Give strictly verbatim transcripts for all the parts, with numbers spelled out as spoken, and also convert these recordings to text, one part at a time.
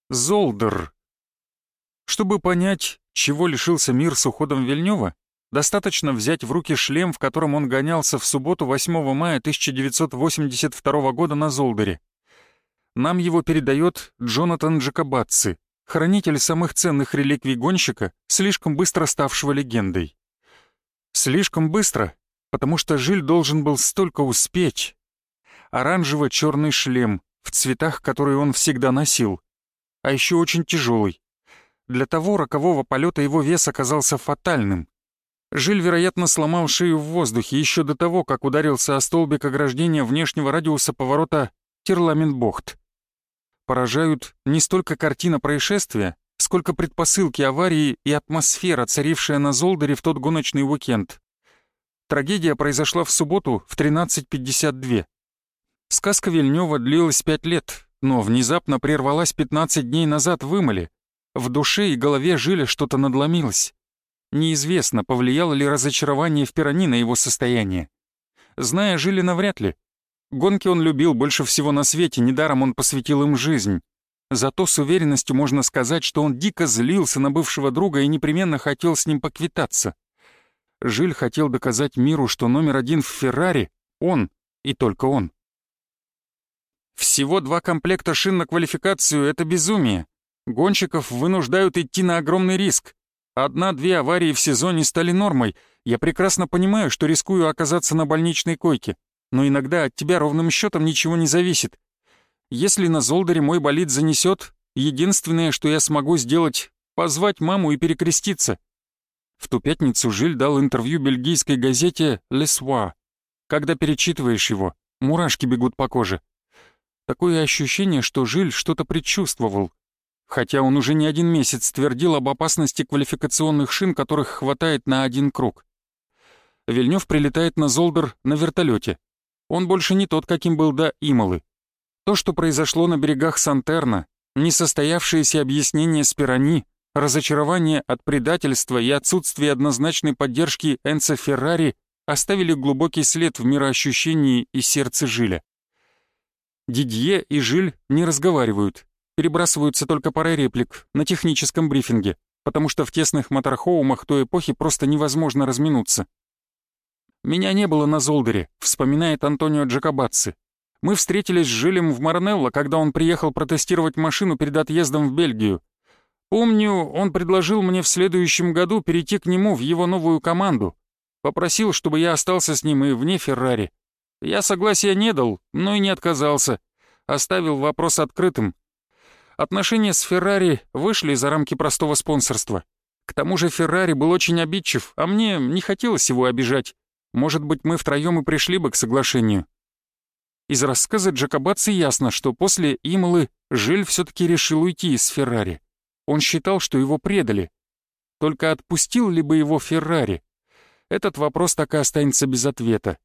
Золдер. Чтобы понять, чего лишился мир с уходом Вильнёва, достаточно взять в руки шлем, в котором он гонялся в субботу восьмого мая тысяча девятьсот восемьдесят второго года на Золдере. Нам его передает Джонатан Джакобаци, хранитель самых ценных реликвий гонщика, слишком быстро ставшего легендой. Слишком быстро, потому что Жиль должен был столько успеть. Оранжево-черный шлем, в цветах, которые он всегда носил, а еще очень тяжелый. Для того рокового полета его вес оказался фатальным. Жиль, вероятно, сломал шею в воздухе еще до того, как ударился о столбик ограждения внешнего радиуса поворота Терламен-Бохт. Поражают не столько картина происшествия, сколько предпосылки аварии и атмосфера, царившая на Золдере в тот гоночный уикенд. Трагедия произошла в субботу в тринадцать пятьдесят два. Сказка Вильнёва длилась пять лет, но внезапно прервалась пятнадцать дней назад в Имоле. В душе и голове Жиля что-то надломилось. Неизвестно, повлияло ли разочарование в Пирани на его состояние. Зная Жиля, навряд ли. Гонки он любил больше всего на свете, недаром он посвятил им жизнь. Зато с уверенностью можно сказать, что он дико злился на бывшего друга и непременно хотел с ним поквитаться. Жиль хотел доказать миру, что номер один в Феррари — он и только он. Всего два комплекта шин на квалификацию — это безумие. Гонщиков вынуждают идти на огромный риск. Одна-две аварии в сезоне стали нормой. Я прекрасно понимаю, что рискую оказаться на больничной койке, но иногда от тебя ровным счетом ничего не зависит. Если на Золдере мой болид занесет, единственное, что я смогу сделать — позвать маму и перекреститься. В ту пятницу Жиль дал интервью бельгийской газете «Le Soir». Когда перечитываешь его, мурашки бегут по коже. Такое ощущение, что Жиль что-то предчувствовал. Хотя он уже не один месяц твердил об опасности квалификационных шин, которых хватает на один круг. Вильнёв прилетает на Золдер на вертолете. Он больше не тот, каким был до Имолы. То, что произошло на берегах Сантерна, несостоявшееся объяснение с Пирани, разочарование от предательства и отсутствие однозначной поддержки Энцо Феррари оставили глубокий след в мироощущении и сердце Жиля. Дидье и Жиль не разговаривают, перебрасываются только парой реплик на техническом брифинге, потому что в тесных моторхоумах той эпохи просто невозможно разминуться. «Меня не было на Золдере», — вспоминает Антонио Джакобаци. «Мы встретились с Жилем в Марнелло, когда он приехал протестировать машину перед отъездом в Бельгию. Помню, он предложил мне в следующем году перейти к нему в его новую команду. Попросил, чтобы я остался с ним и вне Феррари. Я согласия не дал, но и не отказался. Оставил вопрос открытым. Отношения с Феррари вышли за рамки простого спонсорства. К тому же Феррари был очень обидчив, а мне не хотелось его обижать. Может быть, мы втроем и пришли бы к соглашению». Из рассказа Джакобаци ясно, что после Имолы Жиль все-таки решил уйти из Феррари. Он считал, что его предали. Только отпустил ли бы его Феррари? Этот вопрос так и останется без ответа.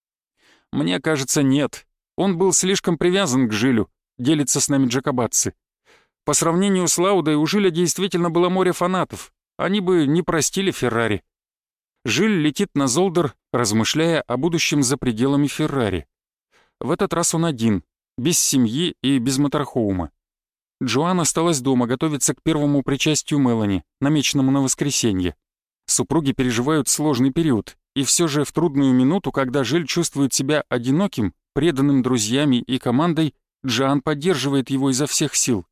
«Мне кажется, нет. Он был слишком привязан к Жилю», — делится с нами Джакобаци. «По сравнению с Лаудой у Жиля действительно было море фанатов. Они бы не простили Феррари». Жиль летит на Золдер, размышляя о будущем за пределами Феррари. В этот раз он один, без семьи и без моторхоума. Джоан осталась дома готовиться к первому причастию Мелани, намеченному на воскресенье. Супруги переживают сложный период, и все же в трудную минуту, когда Жиль чувствует себя одиноким, преданным друзьями и командой, Джоан поддерживает его изо всех сил.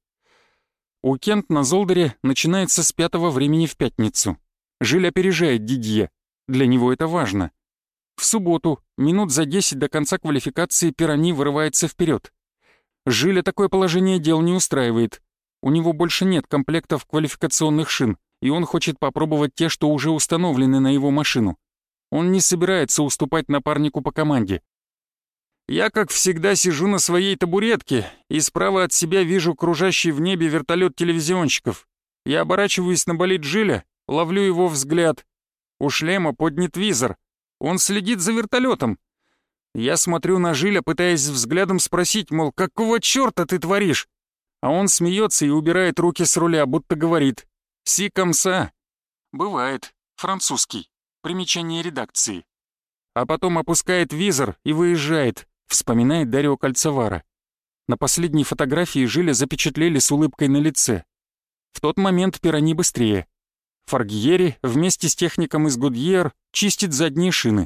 Уикенд на Золдере начинается с пятого времени в пятницу. Жиль опережает Дидье. Для него это важно. В субботу, минут за десять до конца квалификации, Пирани вырывается вперед. Жиля такое положение дел не устраивает. У него больше нет комплектов квалификационных шин, и он хочет попробовать те, что уже установлены на его машину. Он не собирается уступать напарнику по команде. «Я, как всегда, сижу на своей табуретке, и справа от себя вижу кружащий в небе вертолет телевизионщиков. Я оборачиваюсь на болид Жиля, ловлю его взгляд. У шлема поднят визор. Он следит за вертолетом. Я смотрю на Жиля, пытаясь взглядом спросить, мол, какого черта ты творишь? А он смеется и убирает руки с руля, будто говорит «Си комса». Бывает. Французский. Примечание редакции. А потом опускает визор и выезжает, вспоминает Дарио Кальцавара. На последней фотографии Жиля запечатлели с улыбкой на лице. В тот момент Пирани быстрее. Фаргьери вместе с техником из Гудьер чистит задние шины.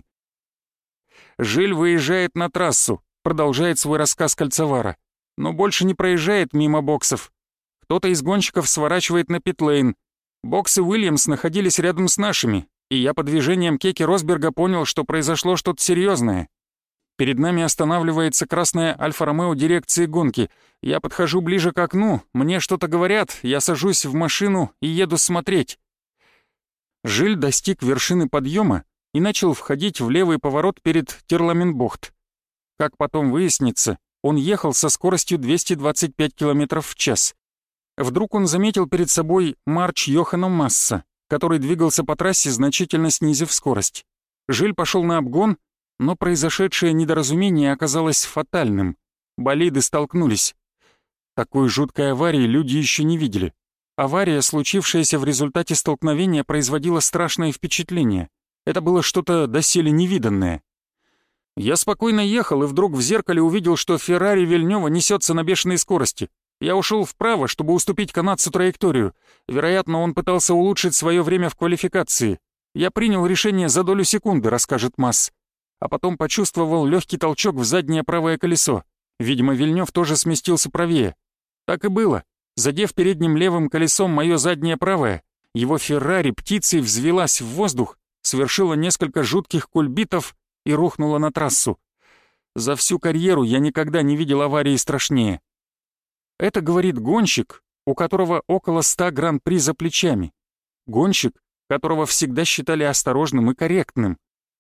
Жиль выезжает на трассу, продолжает свой рассказ Кольцовара, но больше не проезжает мимо боксов. Кто-то из гонщиков сворачивает на питлейн. Боксы Уильямс находились рядом с нашими, и я по движениям Кеки Росберга понял, что произошло что-то серьезное. Перед нами останавливается красная Альфа-Ромео дирекции гонки. Я подхожу ближе к окну, мне что-то говорят, я сажусь в машину и еду смотреть. Жиль достиг вершины подъема и начал входить в левый поворот перед Терламенбохт. Как потом выяснится, он ехал со скоростью двести двадцать пять километров в час. Вдруг он заметил перед собой Марч Йохана Масса, который двигался по трассе, значительно снизив скорость. Жиль пошел на обгон, но произошедшее недоразумение оказалось фатальным. Болиды столкнулись. Такой жуткой аварии люди еще не видели. Авария, случившаяся в результате столкновения, производила страшное впечатление. Это было что-то доселе невиданное. Я спокойно ехал и вдруг в зеркале увидел, что Феррари Вильнёва несется на бешеной скорости. Я ушел вправо, чтобы уступить канадцу траекторию. Вероятно, он пытался улучшить свое время в квалификации. Я принял решение за долю секунды, расскажет Масс. А потом почувствовал легкий толчок в заднее правое колесо. Видимо, Вильнёв тоже сместился правее. Так и было. Задев передним левым колесом мое заднее правое, его Феррари птицей взвелась в воздух, совершила несколько жутких кульбитов и рухнула на трассу. За всю карьеру я никогда не видел аварии страшнее. Это говорит гонщик, у которого около ста гран-при за плечами. Гонщик, которого всегда считали осторожным и корректным.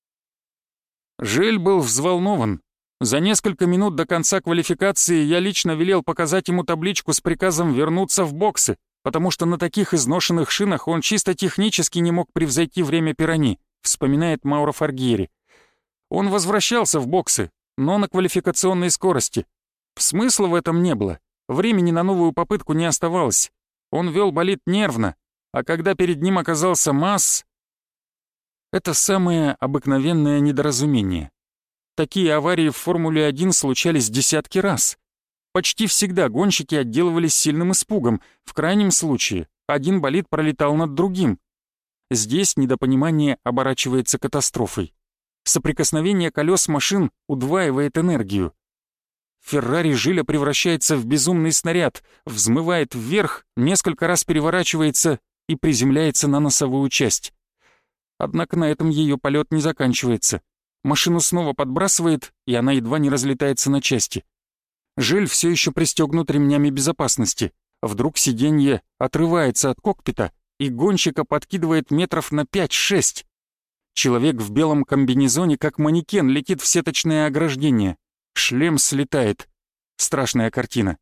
Жиль был взволнован. За несколько минут до конца квалификации я лично велел показать ему табличку с приказом вернуться в боксы, потому что на таких изношенных шинах он чисто технически не мог превзойти время Пирани, вспоминает Мауро Фаргьери. Он возвращался в боксы, но на квалификационной скорости. Смысла в этом не было, времени на новую попытку не оставалось. Он вел болид нервно, а когда перед ним оказался Масс... Это самое обыкновенное недоразумение. Такие аварии в Формуле один случались десятки раз. Почти всегда гонщики отделывались сильным испугом, в крайнем случае один болид пролетал над другим. Здесь недопонимание оборачивается катастрофой. Соприкосновение колес машин удваивает энергию. Феррари Жиля превращается в безумный снаряд, взмывает вверх, несколько раз переворачивается и приземляется на носовую часть. Однако на этом ее полет не заканчивается. Машину снова подбрасывает, и она едва не разлетается на части. Жиль все еще пристегнут ремнями безопасности. Вдруг сиденье отрывается от кокпита, и гонщика подкидывает метров на пять-шесть. Человек в белом комбинезоне, как манекен, летит в сеточное ограждение. Шлем слетает. Страшная картина.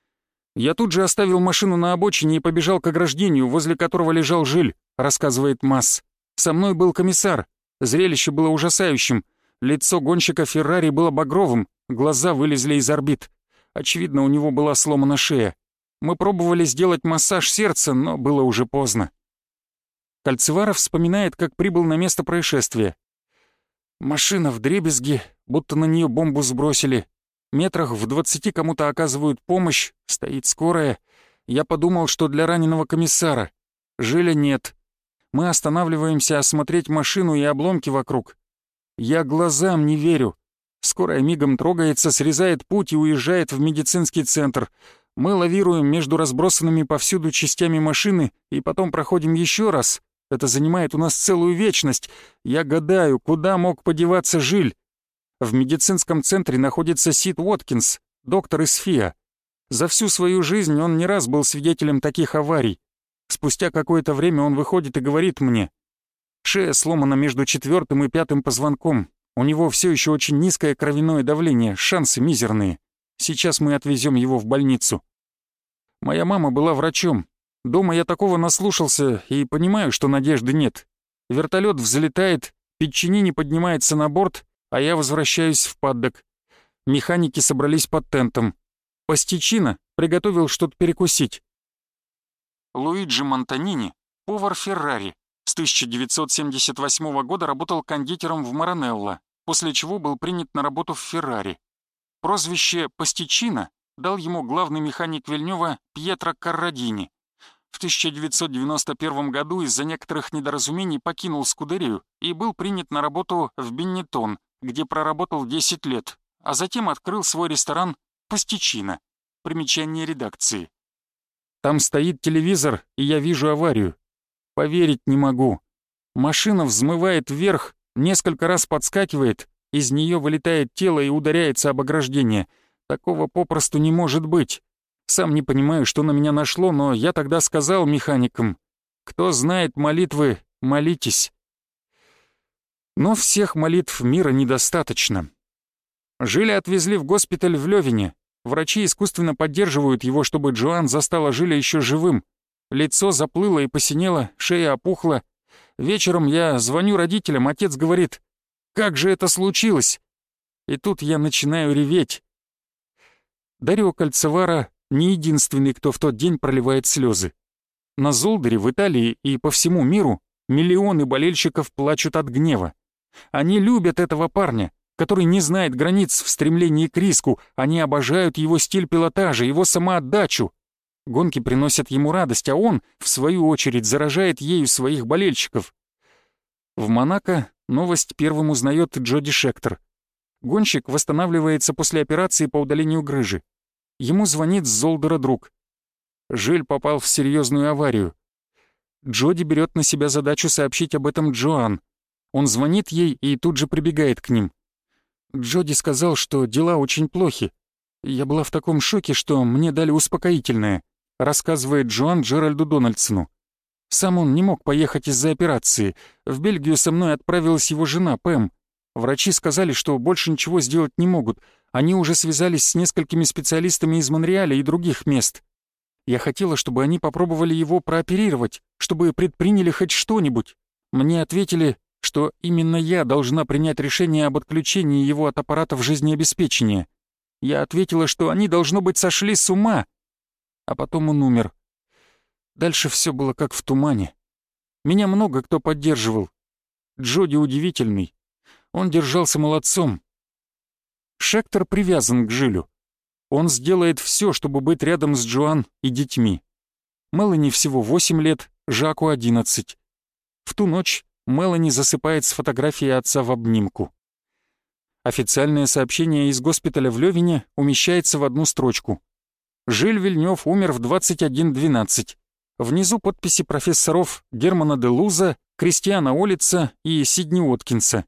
«Я тут же оставил машину на обочине и побежал к ограждению, возле которого лежал Жиль», рассказывает Масс. «Со мной был комиссар. Зрелище было ужасающим. Лицо гонщика Феррари было багровым, глаза вылезли из орбит. Очевидно, у него была сломана шея. Мы пробовали сделать массаж сердца, но было уже поздно». Кольцеваров вспоминает, как прибыл на место происшествия. «Машина вдребезги, будто на нее бомбу сбросили. Метрах в двадцати кому-то оказывают помощь, стоит скорая. Я подумал, что для раненого комиссара. Жиля нет. Мы останавливаемся осмотреть машину и обломки вокруг. Я глазам не верю. Скорая мигом трогается, срезает путь и уезжает в медицинский центр. Мы лавируем между разбросанными повсюду частями машины и потом проходим еще раз. Это занимает у нас целую вечность. Я гадаю, куда мог подеваться Жиль. В медицинском центре находится Сид Уоткинс, доктор из ФИА. За всю свою жизнь он не раз был свидетелем таких аварий. Спустя какое-то время он выходит и говорит мне: «Шея сломана между четвертым и пятым позвонком. У него все еще очень низкое кровяное давление, шансы мизерные. Сейчас мы отвезем его в больницу». Моя мама была врачом. Дома я такого наслушался и понимаю, что надежды нет. Вертолет взлетает, Пиччинини поднимается на борт, а я возвращаюсь в паддок. Механики собрались под тентом. Пастичино приготовил что-то перекусить. Луиджи Монтанини, повар Феррари, с тысяча девятьсот семьдесят восьмого года работал кондитером в Маранелло, после чего был принят на работу в Феррари. Прозвище «Пастичино» дал ему главный механик Вильнёва Пьетро Коррадини. В тысяча девятьсот девяносто первом году из-за некоторых недоразумений покинул Скудерию и был принят на работу в Беннетон, где проработал десять лет, а затем открыл свой ресторан «Пастичино». Примечание редакции. Там стоит телевизор, и я вижу аварию. Поверить не могу. Машина взмывает вверх, несколько раз подскакивает, из нее вылетает тело и ударяется об ограждение. Такого попросту не может быть. Сам не понимаю, что на меня нашло, но я тогда сказал механикам: кто знает молитвы, молитесь. Но всех молитв мира недостаточно. Жиля отвезли в госпиталь в Лёвене. Врачи искусственно поддерживают его, чтобы Джоан застала Жиля еще живым. Лицо заплыло и посинело, шея опухла. Вечером я звоню родителям, отец говорит: «Как же это случилось?» И тут я начинаю реветь. Дарио Кальцевара не единственный, кто в тот день проливает слезы. На Золдере, в Италии и по всему миру миллионы болельщиков плачут от гнева. Они любят этого парня, который не знает границ в стремлении к риску. Они обожают его стиль пилотажа, его самоотдачу. Гонки приносят ему радость, а он, в свою очередь, заражает ею своих болельщиков. В Монако новость первым узнает Джоди Шектор. Гонщик восстанавливается после операции по удалению грыжи. Ему звонит с Золдера друг. Жиль попал в серьезную аварию. Джоди берет на себя задачу сообщить об этом Джоан. Он звонит ей и тут же прибегает к ним. Джоди сказал, что дела очень плохи. Я была в таком шоке, что мне дали успокоительное, рассказывает Джоан Джеральду Дональдсону. Сам он не мог поехать из-за операции. В Бельгию со мной отправилась его жена, Пэм. Врачи сказали, что больше ничего сделать не могут. Они уже связались с несколькими специалистами из Монреаля и других мест. Я хотела, чтобы они попробовали его прооперировать, чтобы предприняли хоть что-нибудь. Мне ответили, что именно я должна принять решение об отключении его от аппаратов жизнеобеспечения. Я ответила, что они, должно быть, сошли с ума. А потом он умер. Дальше все было как в тумане. Меня много кто поддерживал. Джоди удивительный. Он держался молодцом. Шектор привязан к Жилю. Он сделает все, чтобы быть рядом с Джоан и детьми. Мелани всего восемь лет, Жаку одиннадцать. В ту ночь Мелани засыпает с фотографией отца в обнимку. Официальное сообщение из госпиталя в Лёвене умещается в одну строчку. Жиль Вильнёв умер в двадцать один двенадцать. Внизу подписи профессоров Германа де Луза, Кристиана Олица и Сидни Уоткинса.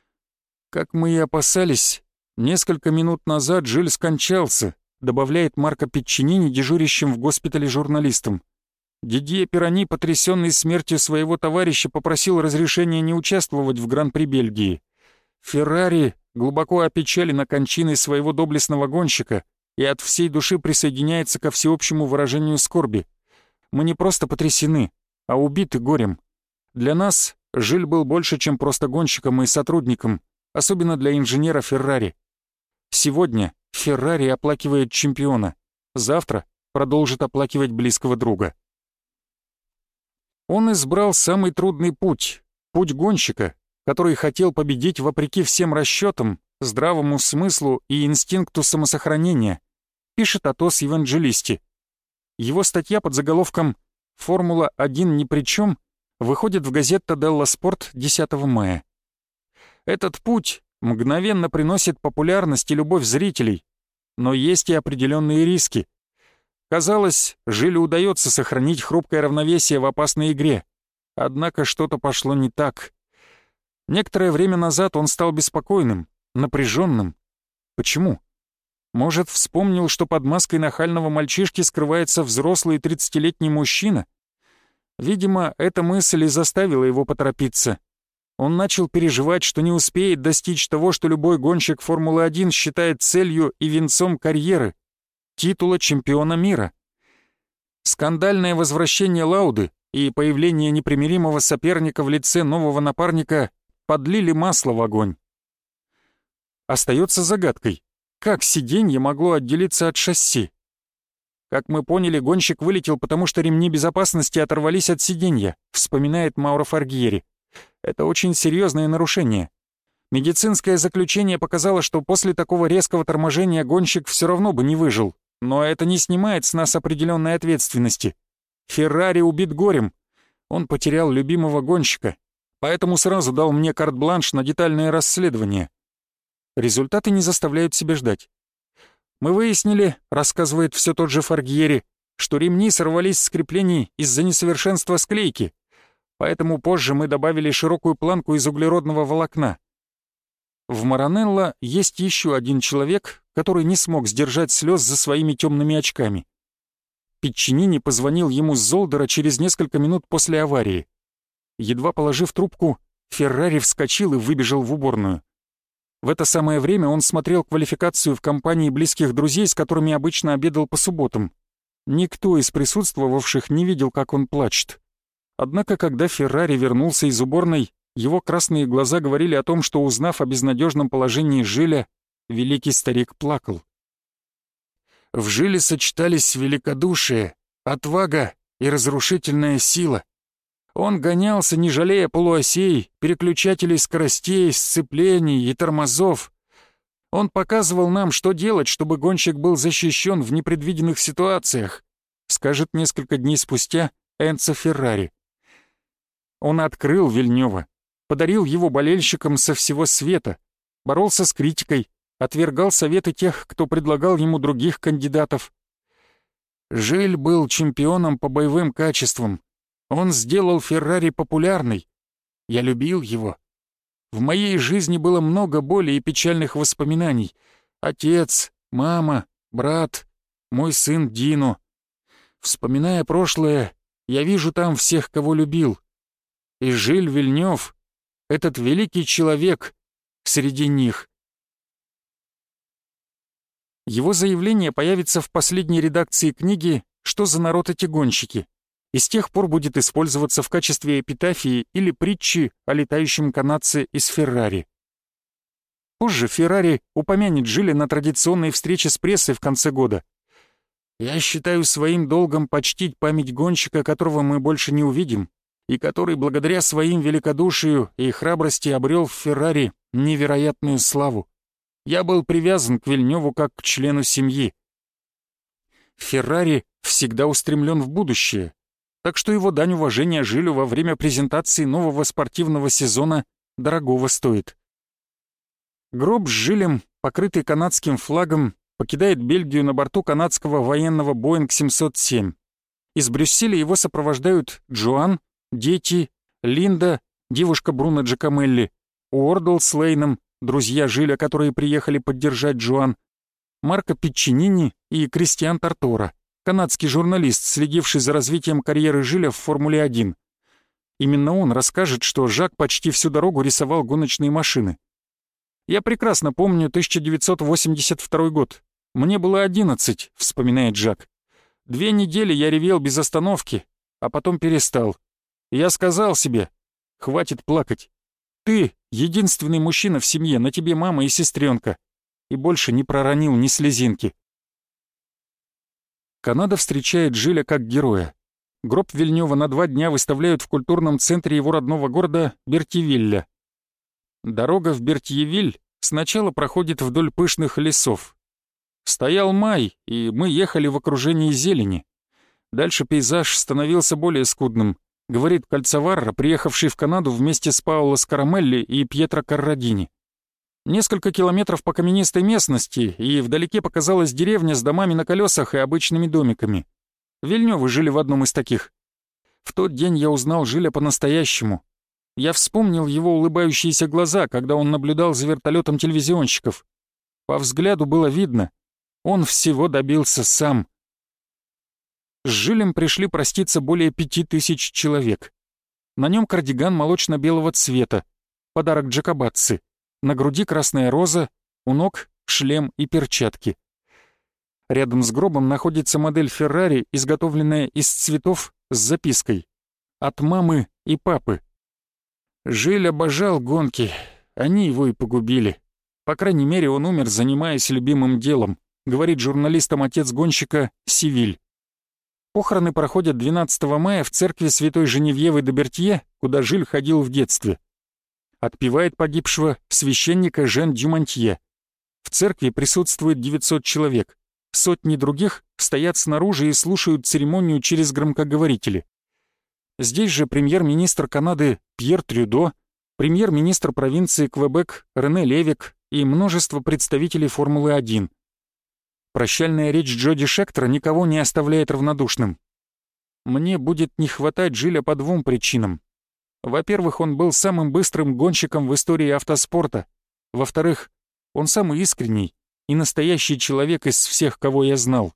Как мы и опасались, несколько минут назад Жиль скончался, добавляет Марко Пиччинини, дежурящим в госпитале журналистам. Дидье Пирани, потрясенный смертью своего товарища, попросил разрешения не участвовать в Гран-при Бельгии. Феррари глубоко опечален кончиной своего доблестного гонщика и от всей души присоединяется ко всеобщему выражению скорби. Мы не просто потрясены, а убиты горем. Для нас Жиль был больше, чем просто гонщиком и сотрудником, особенно для инженера Феррари. Сегодня Феррари оплакивает чемпиона, завтра продолжит оплакивать близкого друга. Он избрал самый трудный путь, путь гонщика, который хотел победить вопреки всем расчетам, здравому смыслу и инстинкту самосохранения, пишет Атос Евангелисти. Его статья под заголовком «Формула один ни при чем» выходит в газетта «Делла Спорт» десятого мая. Этот путь мгновенно приносит популярность и любовь зрителей, но есть и определенные риски. Казалось, Жилю удается сохранить хрупкое равновесие в опасной игре, однако что-то пошло не так. Некоторое время назад он стал беспокойным, напряженным. Почему? Может, вспомнил, что под маской нахального мальчишки скрывается взрослый тридцатилетний мужчина? Видимо, эта мысль и заставила его поторопиться. Он начал переживать, что не успеет достичь того, что любой гонщик Формулы один считает целью и венцом карьеры — титула чемпиона мира. Скандальное возвращение Лауды и появление непримиримого соперника в лице нового напарника подлили масло в огонь. Остается загадкой, как сиденье могло отделиться от шасси. Как мы поняли, гонщик вылетел, потому что ремни безопасности оторвались от сиденья, вспоминает Мауро Фаргьери. Это очень серьезное нарушение. Медицинское заключение показало, что после такого резкого торможения гонщик все равно бы не выжил. Но это не снимает с нас определенной ответственности. Феррари убит горем. Он потерял любимого гонщика, поэтому сразу дал мне карт-бланш на детальное расследование. Результаты не заставляют себя ждать. Мы выяснили, рассказывает все тот же Фаргьери, что ремни сорвались с креплений из-за несовершенства склейки, поэтому позже мы добавили широкую планку из углеродного волокна. В Маранелло есть еще один человек, который не смог сдержать слез за своими темными очками. Пиччинини позвонил ему с Золдера через несколько минут после аварии. Едва положив трубку, Феррари вскочил и выбежал в уборную. В это самое время он смотрел квалификацию в компании близких друзей, с которыми обычно обедал по субботам. Никто из присутствовавших не видел, как он плачет. Однако, когда Феррари вернулся из уборной, его красные глаза говорили о том, что, узнав о безнадежном положении Жиля, великий старик плакал. В Жиле сочетались великодушие, отвага и разрушительная сила. Он гонялся, не жалея полуосей, переключателей скоростей, сцеплений и тормозов. Он показывал нам, что делать, чтобы гонщик был защищен в непредвиденных ситуациях, скажет несколько дней спустя Энцо Феррари. Он открыл Вильнёва, подарил его болельщикам со всего света, боролся с критикой, отвергал советы тех, кто предлагал ему других кандидатов. Жиль был чемпионом по боевым качествам. Он сделал Феррари популярной. Я любил его. В моей жизни было много боли и печальных воспоминаний. Отец, мама, брат, мой сын Дино. Вспоминая прошлое, я вижу там всех, кого любил. И Жиль Вильнёв, этот великий человек, среди них. Его заявление появится в последней редакции книги «Что за народ эти гонщики?» и с тех пор будет использоваться в качестве эпитафии или притчи о летающем канадце из Феррари. Позже Феррари упомянет Жиля на традиционной встрече с прессой в конце года. «Я считаю своим долгом почтить память гонщика, которого мы больше не увидим, и который благодаря своим великодушию и храбрости обрел в Феррари невероятную славу. Я был привязан к Вильнёву как к члену семьи. Феррари всегда устремлен в будущее, так что его дань уважения Жилю во время презентации нового спортивного сезона дорогого стоит». Гроб с Жилем, покрытый канадским флагом, покидает Бельгию на борту канадского военного Боинг семьсот семь. Из Брюсселя его сопровождают Джоан, дети, Линда, девушка Бруно Джакомелли, Уордл с Лейном, друзья Жиля, которые приехали поддержать Джоан, Марко Пиччинини и Кристиан Тартора, канадский журналист, следивший за развитием карьеры Жиля в Формуле один. Именно он расскажет, что Жак почти всю дорогу рисовал гоночные машины. «Я прекрасно помню тысяча девятьсот восемьдесят второй год. Мне было одиннадцать», — вспоминает Жак. «Две недели я ревел без остановки, а потом перестал. Я сказал себе, хватит плакать. Ты — единственный мужчина в семье, на тебе мама и сестренка». И больше не проронил ни слезинки. Канада встречает Жиля как героя. Гроб Вильнёва на два дня выставляют в культурном центре его родного города Бертьевилля. Дорога в Бертьевиль сначала проходит вдоль пышных лесов. Стоял май, и мы ехали в окружении зелени. Дальше пейзаж становился более скудным, говорит Кальцаварро, приехавший в Канаду вместе с Паоло Скарамелли и Пьетро Каррадини. Несколько километров по каменистой местности, и вдалеке показалась деревня с домами на колесах и обычными домиками. Вильнёвы жили в одном из таких. В тот день я узнал Жиля по-настоящему. Я вспомнил его улыбающиеся глаза, когда он наблюдал за вертолетом телевизионщиков. По взгляду было видно, он всего добился сам. С Жилем пришли проститься более пяти тысяч человек. На нем кардиган молочно-белого цвета, подарок Джакобацци. На груди красная роза, у ног шлем и перчатки. Рядом с гробом находится модель Феррари, изготовленная из цветов с запиской «От мамы и папы». Жиль обожал гонки, они его и погубили. По крайней мере, он умер, занимаясь любимым делом, говорит журналистам отец гонщика Сивиль. Похороны проходят двенадцатого мая в церкви святой Женевьевы де Бертье, куда Жиль ходил в детстве. Отпевает погибшего священника Жен Дюмонтье. В церкви присутствует девятьсот человек. Сотни других стоят снаружи и слушают церемонию через громкоговорители. Здесь же премьер-министр Канады Пьер Трюдо, премьер-министр провинции Квебек Рене Левик и множество представителей Формулы один. Прощальная речь Джоди Шектора никого не оставляет равнодушным. Мне будет не хватать Жиля по двум причинам. Во-первых, он был самым быстрым гонщиком в истории автоспорта. Во-вторых, он самый искренний и настоящий человек из всех, кого я знал.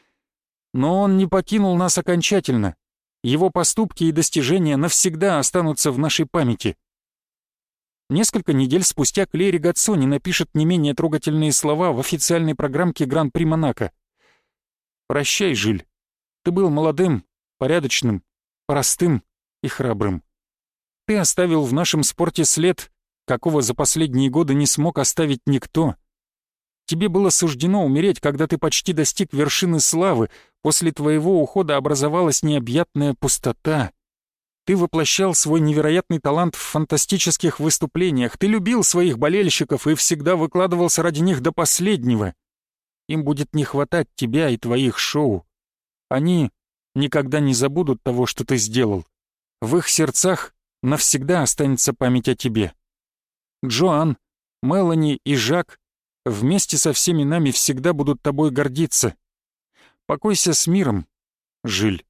Но он не покинул нас окончательно. Его поступки и достижения навсегда останутся в нашей памяти. Несколько недель спустя Клери Гатсони напишет не менее трогательные слова в официальной программке Гран-при Монако. «Прощай, Жиль. Ты был молодым, порядочным, простым и храбрым. Ты оставил в нашем спорте след, какого за последние годы не смог оставить никто. Тебе было суждено умереть, когда ты почти достиг вершины славы, после твоего ухода образовалась необъятная пустота. Ты воплощал свой невероятный талант в фантастических выступлениях, ты любил своих болельщиков и всегда выкладывался ради них до последнего. Им будет не хватать тебя и твоих шоу. Они никогда не забудут того, что ты сделал. В их сердцах навсегда останется память о тебе. Джоан, Мелани и Жак вместе со всеми нами всегда будут тобой гордиться. Покойся с миром, Жиль».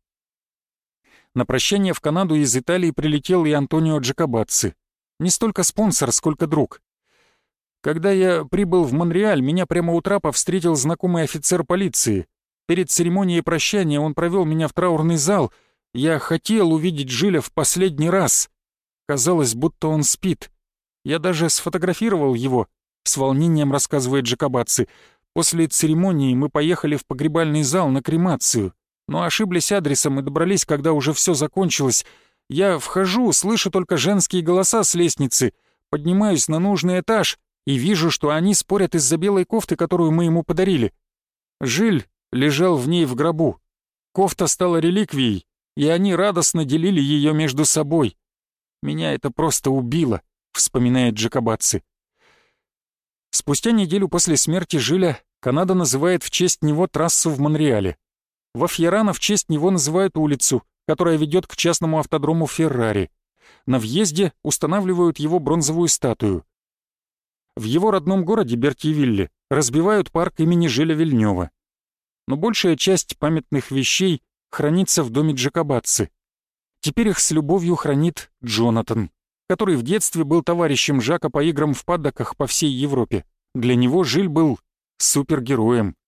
На прощание в Канаду из Италии прилетел и Антонио Джакобацци. Не столько спонсор, сколько друг. Когда я прибыл в Монреаль, меня прямо у трапа встретил знакомый офицер полиции. Перед церемонией прощания он провел меня в траурный зал. Я хотел увидеть Жиля в последний раз. Казалось, будто он спит. Я даже сфотографировал его, с волнением рассказывает Джакобацци. После церемонии мы поехали в погребальный зал на кремацию, но ошиблись адресом и добрались, когда уже все закончилось. Я вхожу, слышу только женские голоса с лестницы, поднимаюсь на нужный этаж и вижу, что они спорят из-за белой кофты, которую мы ему подарили. Жиль лежал в ней в гробу. Кофта стала реликвией, и они радостно делили ее между собой. Меня это просто убило, вспоминает Джакобацци. Спустя неделю после смерти Жиля Канада называет в честь него трассу в Монреале. Во Фьерано в честь него называют улицу, которая ведет к частному автодрому Феррари. На въезде устанавливают его бронзовую статую. В его родном городе Бертьевилле разбивают парк имени Жиля Вильнёва. Но большая часть памятных вещей хранится в доме Джакобацци. Теперь их с любовью хранит Джонатан, который в детстве был товарищем Жака по играм в паддоках по всей Европе. Для него Жиль был супергероем.